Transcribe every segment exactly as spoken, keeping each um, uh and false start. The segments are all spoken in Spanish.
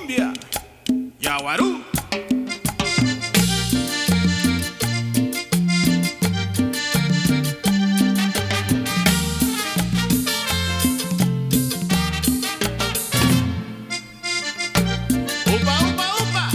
Cumbia, Yaguarú. Upa, upa, upa.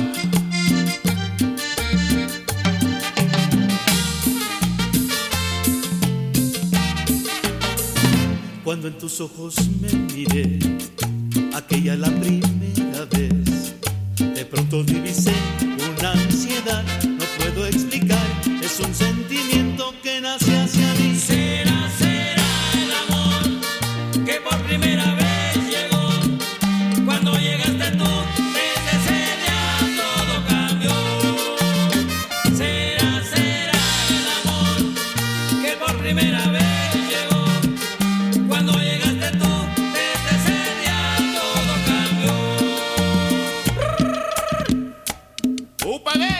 Cuando en tus ojos me miré, aquella la primera vez, de pronto divisé una ansiedad, no puedo explicar, es un sentimiento que nace hacia mí. Será, será el amor que por primera vez llegó. Cuando llegaste tú, desde ese día todo cambió. Será, será el amor que por primera vez llegó. Cuando llegaste tú, desde ese día todo cambió. Upa, gay.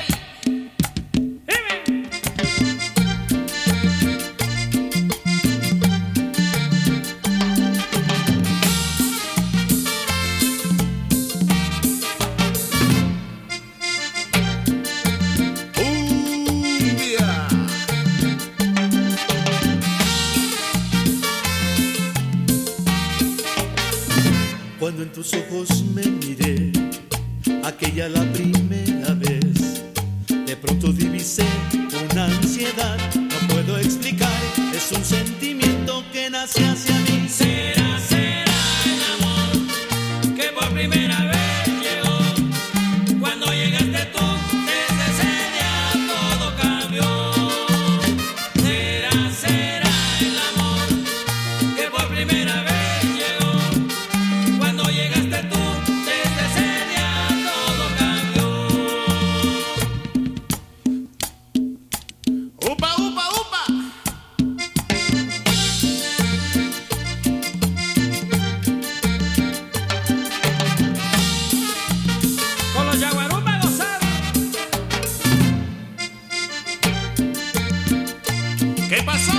Cuando en tus ojos me miré, aquella la primera vez, de pronto divisé una ansiedad, no puedo explicar, es un sentimiento que nace hacia mí. Será, será el amor que por primera vez llegó. Cuando llegaste tú, desde ese día todo cambió. Será, será el amor que por primera vez llegó. Cuando llegaste tú, desde ese día todo cambió. Upa, upa, upa. Con los Yaguarú para gozar. ¿Qué pasó?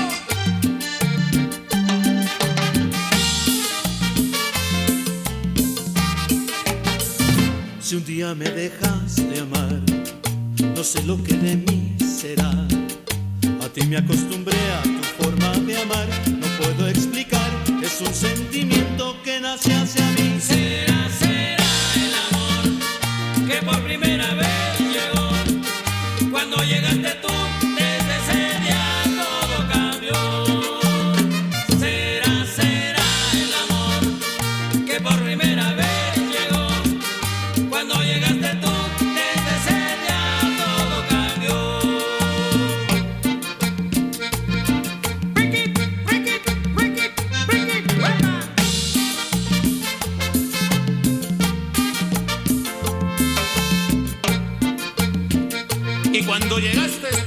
Si un día me dejas de amar, no sé lo que de mí será. A ti me acostumbré a tu forma de amar, no puedo explicar, es un sentimiento que nace hacia mí. Será, será el amor que por primera vez llegó. Cuando llegaste tú, desde ese día todo cambió. Será, será el amor que por primera vez llegó. Cuando llegaste tú, desde ese día todo cambió. Break it, break it, break it, break it, ¡buena! Y cuando llegaste